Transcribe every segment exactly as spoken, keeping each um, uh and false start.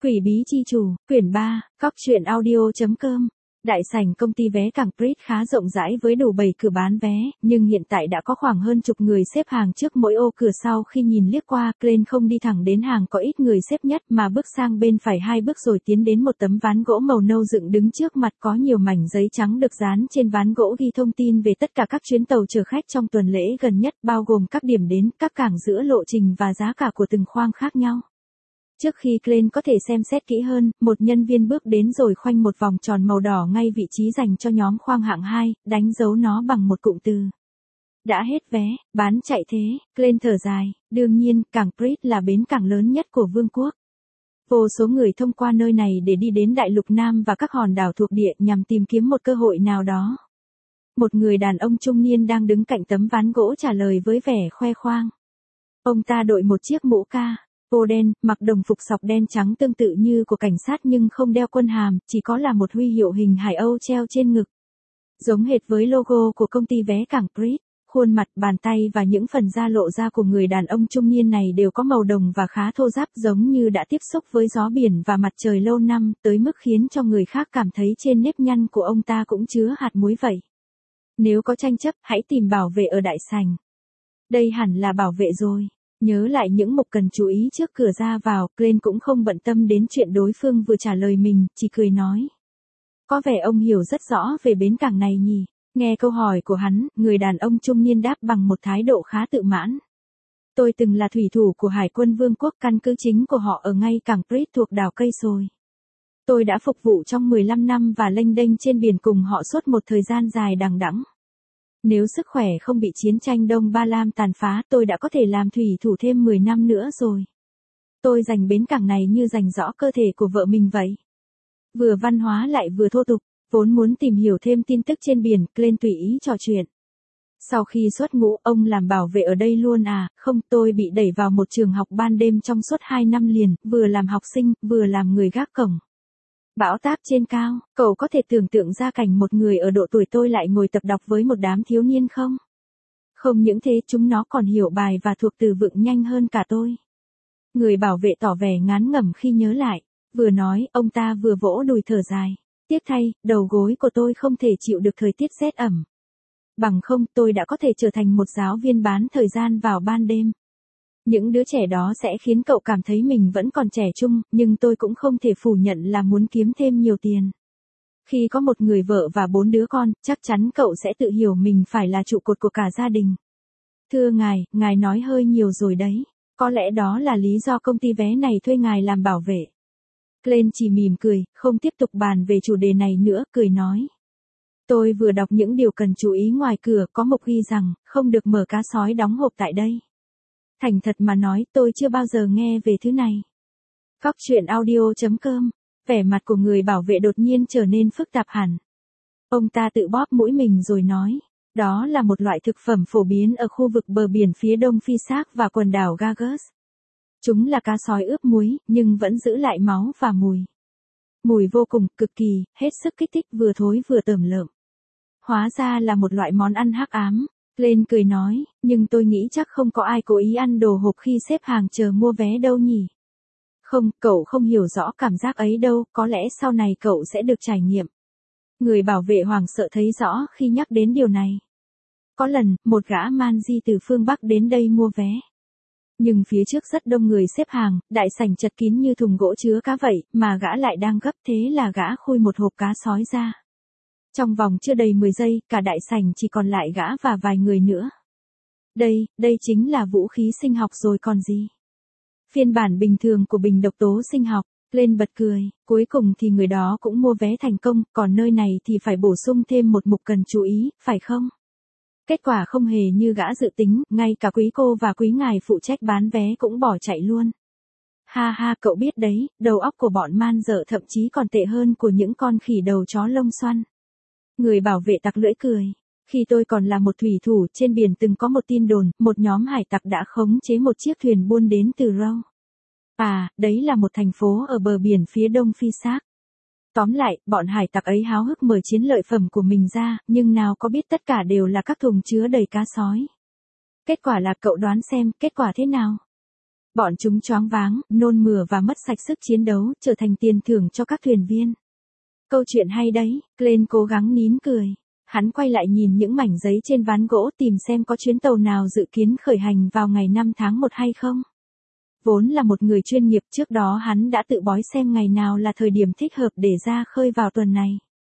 Quỷ bí chi chủ, quyển ba, cóc truyện audio chấm com. Đại sảnh công ty vé cảng Prit khá rộng rãi với đủ bảy cửa bán vé, nhưng hiện tại đã có khoảng hơn chục người xếp hàng trước mỗi ô cửa. Sau khi nhìn liếc qua, Glenn không đi thẳng đến hàng có ít người xếp nhất mà bước sang bên phải hai bước rồi tiến đến một tấm ván gỗ màu nâu dựng đứng trước mặt, có nhiều mảnh giấy trắng được dán trên ván gỗ ghi thông tin về tất cả các chuyến tàu chở khách trong tuần lễ gần nhất, bao gồm các điểm đến, các cảng giữa lộ trình và giá cả của từng khoang khác nhau. Trước khi Glenn có thể xem xét kỹ hơn, một nhân viên bước đến rồi khoanh một vòng tròn màu đỏ ngay vị trí dành cho nhóm khoang hạng hai, đánh dấu nó bằng một cụm từ. Đã hết vé, bán chạy thế, Glenn thở dài, đương nhiên, cảng Prit là bến cảng lớn nhất của vương quốc. Vô số người thông qua nơi này để đi đến Đại lục Nam và các hòn đảo thuộc địa nhằm tìm kiếm một cơ hội nào đó. Một người đàn ông trung niên đang đứng cạnh tấm ván gỗ trả lời với vẻ khoe khoang. Ông ta đội một chiếc mũ ca. Ô đen, mặc đồng phục sọc đen trắng tương tự như của cảnh sát nhưng không đeo quân hàm, chỉ có là một huy hiệu hình Hải Âu treo trên ngực. Giống hệt với logo của công ty vé cảng Prit, khuôn mặt, bàn tay và những phần da lộ ra của người đàn ông trung niên này đều có màu đồng và khá thô ráp, giống như đã tiếp xúc với gió biển và mặt trời lâu năm, tới mức khiến cho người khác cảm thấy trên nếp nhăn của ông ta cũng chứa hạt muối vậy. Nếu có tranh chấp, hãy tìm bảo vệ ở đại sảnh. Đây hẳn là bảo vệ rồi. Nhớ lại những mục cần chú ý trước cửa ra vào, Glenn cũng không bận tâm đến chuyện đối phương vừa trả lời mình, chỉ cười nói. Có vẻ ông hiểu rất rõ về bến cảng này nhỉ? Nghe câu hỏi của hắn, người đàn ông trung niên đáp bằng một thái độ khá tự mãn. Tôi từng là thủy thủ của Hải quân Vương quốc, căn cứ chính của họ ở ngay cảng Prit thuộc đảo Cây Sồi. Tôi đã phục vụ trong mười lăm năm và lênh đênh trên biển cùng họ suốt một thời gian dài đằng đẵng. Nếu sức khỏe không bị chiến tranh Đông Ba Lam tàn phá, tôi đã có thể làm thủy thủ thêm mười năm nữa rồi. Tôi dành bến cảng này như dành rõ cơ thể của vợ mình vậy. Vừa văn hóa lại vừa thô tục, vốn muốn tìm hiểu thêm tin tức trên biển, Glenn tùy ý trò chuyện. Sau khi xuất ngũ, ông làm bảo vệ ở đây luôn à? Không, tôi bị đẩy vào một trường học ban đêm trong suốt hai năm liền, vừa làm học sinh, vừa làm người gác cổng. Bão táp trên cao, cậu có thể tưởng tượng ra cảnh một người ở độ tuổi tôi lại ngồi tập đọc với một đám thiếu niên không? Không những thế, chúng nó còn hiểu bài và thuộc từ vựng nhanh hơn cả tôi. Người bảo vệ tỏ vẻ ngán ngẩm khi nhớ lại, vừa nói, ông ta vừa vỗ đùi thở dài. Tiếc thay, đầu gối của tôi không thể chịu được thời tiết rét ẩm. Bằng không, tôi đã có thể trở thành một giáo viên bán thời gian vào ban đêm. Những đứa trẻ đó sẽ khiến cậu cảm thấy mình vẫn còn trẻ trung, nhưng tôi cũng không thể phủ nhận là muốn kiếm thêm nhiều tiền. Khi có một người vợ và bốn đứa con, chắc chắn cậu sẽ tự hiểu mình phải là trụ cột của cả gia đình. Thưa ngài, ngài nói hơi nhiều rồi đấy. Có lẽ đó là lý do công ty vé này thuê ngài làm bảo vệ. Glenn chỉ mỉm cười, không tiếp tục bàn về chủ đề này nữa, cười nói. Tôi vừa đọc những điều cần chú ý ngoài cửa, có mục ghi rằng, không được mở cá sói đóng hộp tại đây. Thành thật mà nói, tôi chưa bao giờ nghe về thứ này. Cóc truyện audio chấm com. Vẻ mặt của người bảo vệ đột nhiên trở nên phức tạp hẳn. Ông ta tự bóp mũi mình rồi nói. Đó là một loại thực phẩm phổ biến ở khu vực bờ biển phía đông Phi Xác và quần đảo Gagus. Chúng là cá sói ướp muối, nhưng vẫn giữ lại máu và mùi. Mùi vô cùng, cực kỳ, hết sức kích thích, vừa thối vừa tởm lợm. Hóa ra là một loại món ăn hắc ám. Glenn cười nói, nhưng tôi nghĩ chắc không có ai cố ý ăn đồ hộp khi xếp hàng chờ mua vé đâu nhỉ. Không, cậu không hiểu rõ cảm giác ấy đâu, có lẽ sau này cậu sẽ được trải nghiệm. Người bảo vệ hoảng sợ thấy rõ khi nhắc đến điều này. Có lần, một gã man di từ phương Bắc đến đây mua vé. Nhưng phía trước rất đông người xếp hàng, đại sảnh chật kín như thùng gỗ chứa cá vậy, mà gã lại đang gấp, thế là gã khui một hộp cá sói ra. Trong vòng chưa đầy mười giây, cả đại sảnh chỉ còn lại gã và vài người nữa. Đây, đây chính là vũ khí sinh học rồi còn gì. Phiên bản bình thường của bình độc tố sinh học, Glenn bật cười, cuối cùng thì người đó cũng mua vé thành công, còn nơi này thì phải bổ sung thêm một mục cần chú ý, phải không? Kết quả không hề như gã dự tính, ngay cả quý cô và quý ngài phụ trách bán vé cũng bỏ chạy luôn. Ha ha, cậu biết đấy, đầu óc của bọn man dợ thậm chí còn tệ hơn của những con khỉ đầu chó lông xoăn. Người bảo vệ tặc lưỡi cười. Khi tôi còn là một thủy thủ, trên biển từng có một tin đồn, một nhóm hải tặc đã khống chế một chiếc thuyền buôn đến từ Râu. À, đấy là một thành phố ở bờ biển phía đông Phi Xác. Tóm lại, bọn hải tặc ấy háo hức mở chiến lợi phẩm của mình ra, nhưng nào có biết tất cả đều là các thùng chứa đầy cá sói. Kết quả là cậu đoán xem, kết quả thế nào? Bọn chúng choáng váng, nôn mửa và mất sạch sức chiến đấu, trở thành tiền thưởng cho các thuyền viên. Câu chuyện hay đấy, Glenn cố gắng nín cười. Hắn quay lại nhìn những mảnh giấy trên ván gỗ tìm xem có chuyến tàu nào dự kiến khởi hành vào ngày năm tháng một hay không. Vốn là một người chuyên nghiệp, trước đó hắn đã tự bói xem ngày nào là thời điểm thích hợp để ra khơi vào tuần này.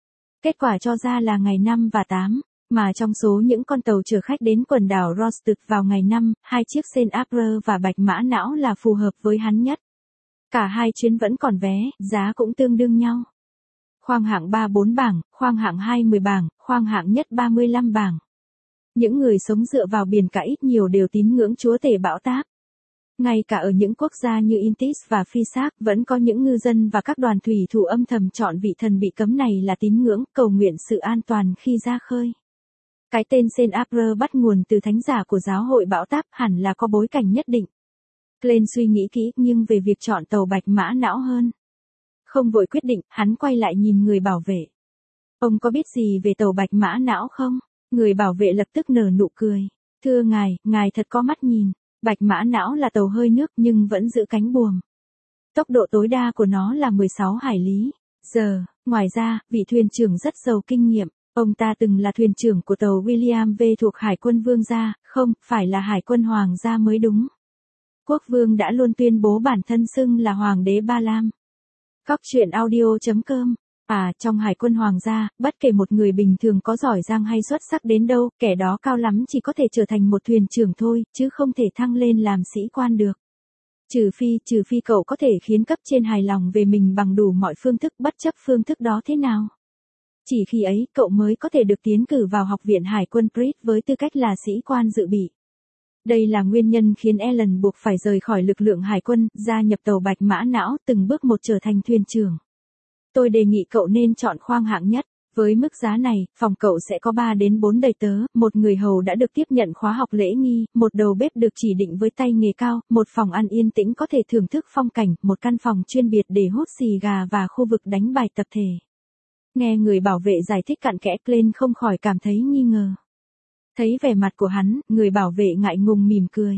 Kết quả cho ra là ngày năm và tám, mà trong số những con tàu chở khách đến quần đảo Rostuk vào ngày năm, hai chiếc Saint April và Bạch Mã Não là phù hợp với hắn nhất. Cả hai chuyến vẫn còn vé, giá cũng tương đương nhau. Khoang hạng ba bốn bảng, khoang hạng hai mười bảng, khoang hạng nhất ba mươi lăm bảng. Những người sống dựa vào biển cả ít nhiều đều tín ngưỡng chúa tể bão táp. Ngay cả ở những quốc gia như Intis và Fisak vẫn có những ngư dân và các đoàn thủy thủ âm thầm chọn vị thần bị cấm này là tín ngưỡng, cầu nguyện sự an toàn khi ra khơi. Cái tên Saint April bắt nguồn từ thánh giả của giáo hội bão táp, hẳn là có bối cảnh nhất định. Glenn suy nghĩ kỹ nhưng về việc chọn tàu Bạch Mã Não hơn. Không vội quyết định, hắn quay lại nhìn người bảo vệ. Ông có biết gì về tàu Bạch Mã Não không? Người bảo vệ lập tức nở nụ cười. Thưa ngài, ngài thật có mắt nhìn. Bạch Mã Não là tàu hơi nước nhưng vẫn giữ cánh buồm. Tốc độ tối đa của nó là mười sáu hải lý giờ. Ngoài ra, vị thuyền trưởng rất giàu kinh nghiệm. Ông ta từng là thuyền trưởng của tàu William V thuộc Hải quân Vương gia, không, phải là Hải quân Hoàng gia mới đúng. Quốc vương đã luôn tuyên bố bản thân xưng là Hoàng đế Ba Lam. Cóc truyện audio chấm com. À, trong Hải quân Hoàng gia, bất kể một người bình thường có giỏi giang hay xuất sắc đến đâu, kẻ đó cao lắm chỉ có thể trở thành một thuyền trưởng thôi, chứ không thể thăng lên làm sĩ quan được. Trừ phi, trừ phi cậu có thể khiến cấp trên hài lòng về mình bằng đủ mọi phương thức, bất chấp phương thức đó thế nào. Chỉ khi ấy, cậu mới có thể được tiến cử vào Học viện Hải quân Brit với tư cách là sĩ quan dự bị. Đây là nguyên nhân khiến Ellen buộc phải rời khỏi lực lượng hải quân, gia nhập tàu Bạch Mã Não, từng bước một trở thành thuyền trưởng. Tôi đề nghị cậu nên chọn khoang hạng nhất. Với mức giá này, phòng cậu sẽ có ba đến bốn đầy tớ, một người hầu đã được tiếp nhận khóa học lễ nghi, một đầu bếp được chỉ định với tay nghề cao, một phòng ăn yên tĩnh có thể thưởng thức phong cảnh, một căn phòng chuyên biệt để hút xì gà và khu vực đánh bài tập thể. Nghe người bảo vệ giải thích cặn kẽ, Glenn không khỏi cảm thấy nghi ngờ. Thấy vẻ mặt của hắn, người bảo vệ ngại ngùng mỉm cười.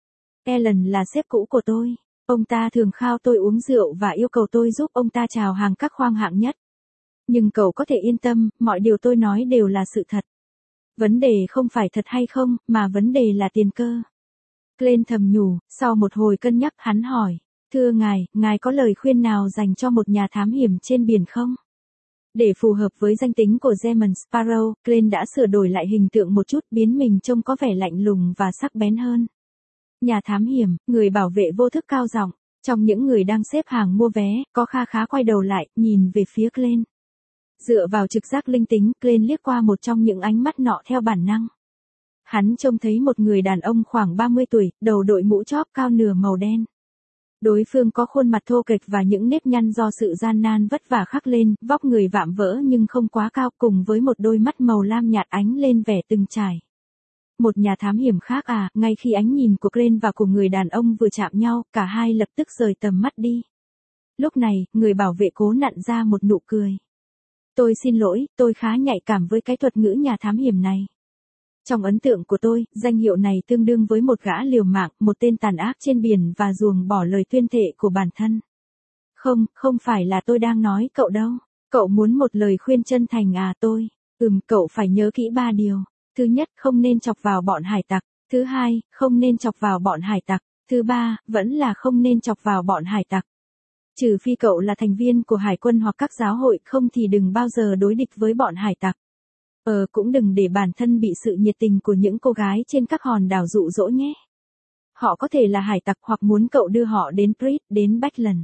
Ellen là sếp cũ của tôi. Ông ta thường khao tôi uống rượu và yêu cầu tôi giúp ông ta chào hàng các khoang hạng nhất. Nhưng cậu có thể yên tâm, mọi điều tôi nói đều là sự thật. Vấn đề không phải thật hay không, mà vấn đề là tiền cơ. Glenn thầm nhủ, sau một hồi cân nhắc hắn hỏi. Thưa ngài, ngài có lời khuyên nào dành cho một nhà thám hiểm trên biển không? Để phù hợp với danh tính của German Sparrow, Glenn đã sửa đổi lại hình tượng một chút, biến mình trông có vẻ lạnh lùng và sắc bén hơn. Nhà thám hiểm, người bảo vệ vô thức cao giọng. Trong những người đang xếp hàng mua vé, có kha khá quay đầu lại, nhìn về phía Glenn. Dựa vào trực giác linh tính, Glenn liếc qua một trong những ánh mắt nọ theo bản năng. Hắn trông thấy một người đàn ông khoảng ba mươi tuổi, đầu đội mũ chóp cao nửa màu đen. Đối phương có khuôn mặt thô kệch và những nếp nhăn do sự gian nan vất vả khắc lên, vóc người vạm vỡ nhưng không quá cao, cùng với một đôi mắt màu lam nhạt ánh lên vẻ từng trải. Một nhà thám hiểm khác à? Ngay khi ánh nhìn của Glenn và của người đàn ông vừa chạm nhau, cả hai lập tức rời tầm mắt đi. Lúc này, người bảo vệ cố nặn ra một nụ cười. Tôi xin lỗi, tôi khá nhạy cảm với cái thuật ngữ nhà thám hiểm này. Trong ấn tượng của tôi, danh hiệu này tương đương với một gã liều mạng, một tên tàn ác trên biển và ruồng bỏ lời tuyên thệ của bản thân. Không, không phải là tôi đang nói cậu đâu. Cậu muốn một lời khuyên chân thành à? Tôi, ừm, cậu phải nhớ kỹ ba điều. Thứ nhất, không nên chọc vào bọn hải tặc. Thứ hai, không nên chọc vào bọn hải tặc. Thứ ba, vẫn là không nên chọc vào bọn hải tặc. Trừ phi cậu là thành viên của hải quân hoặc các giáo hội, không thì đừng bao giờ đối địch với bọn hải tặc. Ờ cũng đừng để bản thân bị sự nhiệt tình của những cô gái trên các hòn đảo dụ dỗ nhé. Họ có thể là hải tặc hoặc muốn cậu đưa họ đến Brit, đến Backlund.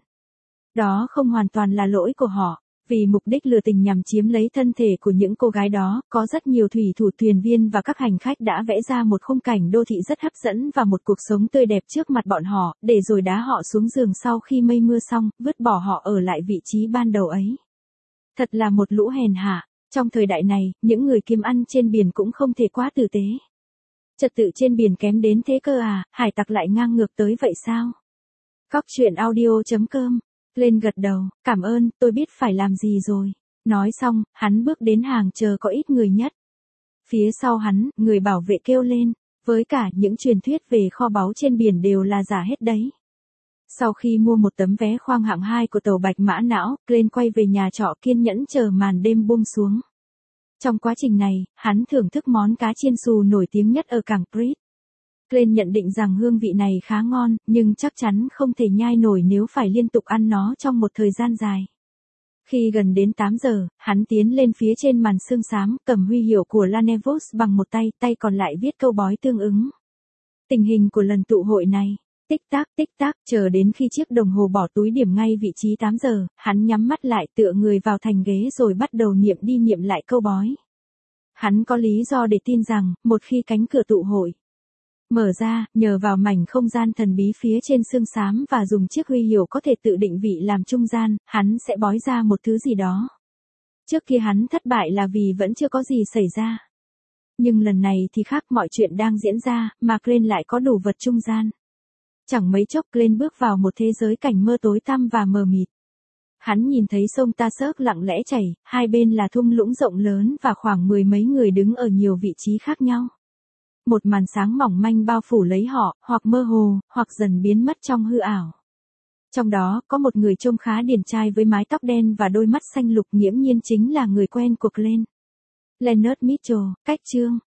Đó không hoàn toàn là lỗi của họ. Vì mục đích lừa tình nhằm chiếm lấy thân thể của những cô gái đó, có rất nhiều thủy thủ, thuyền viên và các hành khách đã vẽ ra một khung cảnh đô thị rất hấp dẫn và một cuộc sống tươi đẹp trước mặt bọn họ, để rồi đá họ xuống giường sau khi mây mưa xong, vứt bỏ họ ở lại vị trí ban đầu ấy. Thật là một lũ hèn hạ. Trong thời đại này, những người kiếm ăn trên biển cũng không thể quá tử tế. Trật tự trên biển kém đến thế cơ à, hải tặc lại ngang ngược tới vậy sao? Cóc truyện audio chấm com. Lên gật đầu, cảm ơn, tôi biết phải làm gì rồi. Nói xong, hắn bước đến hàng chờ có ít người nhất. Phía sau hắn, người bảo vệ kêu lên, với cả những truyền thuyết về kho báu trên biển đều là giả hết đấy. Sau khi mua một tấm vé khoang hạng hai của tàu Bạch Mã Não, Glenn quay về nhà trọ kiên nhẫn chờ màn đêm buông xuống. Trong quá trình này, hắn thưởng thức món cá chiên xù nổi tiếng nhất ở cảng Crete. Glenn nhận định rằng hương vị này khá ngon, nhưng chắc chắn không thể nhai nổi nếu phải liên tục ăn nó trong một thời gian dài. Khi gần đến tám giờ, hắn tiến lên phía trên màn sương xám, cầm huy hiệu của Lanevos bằng một tay, tay còn lại viết câu bói tương ứng. Tình hình của lần tụ hội này, tích tắc tích tắc, chờ đến khi chiếc đồng hồ bỏ túi điểm ngay vị trí tám giờ, hắn nhắm mắt lại tựa người vào thành ghế rồi bắt đầu niệm đi niệm lại câu bói. Hắn có lý do để tin rằng, một khi cánh cửa tụ hội mở ra, nhờ vào mảnh không gian thần bí phía trên sương xám và dùng chiếc huy hiệu có thể tự định vị làm trung gian, hắn sẽ bói ra một thứ gì đó. Trước kia hắn thất bại là vì vẫn chưa có gì xảy ra. Nhưng lần này thì khác, mọi chuyện đang diễn ra, mà Glenn lại có đủ vật trung gian. Chẳng mấy chốc Glenn bước vào một thế giới cảnh mơ tối tăm và mờ mịt. Hắn nhìn thấy sông Tarsuk lặng lẽ chảy, hai bên là thung lũng rộng lớn và khoảng mười mấy người đứng ở nhiều vị trí khác nhau. Một màn sáng mỏng manh bao phủ lấy họ, hoặc mơ hồ, hoặc dần biến mất trong hư ảo. Trong đó, có một người trông khá điển trai với mái tóc đen và đôi mắt xanh lục, nghiễm nhiên chính là người quen của Glenn. Leonard Mitchell, cách chương.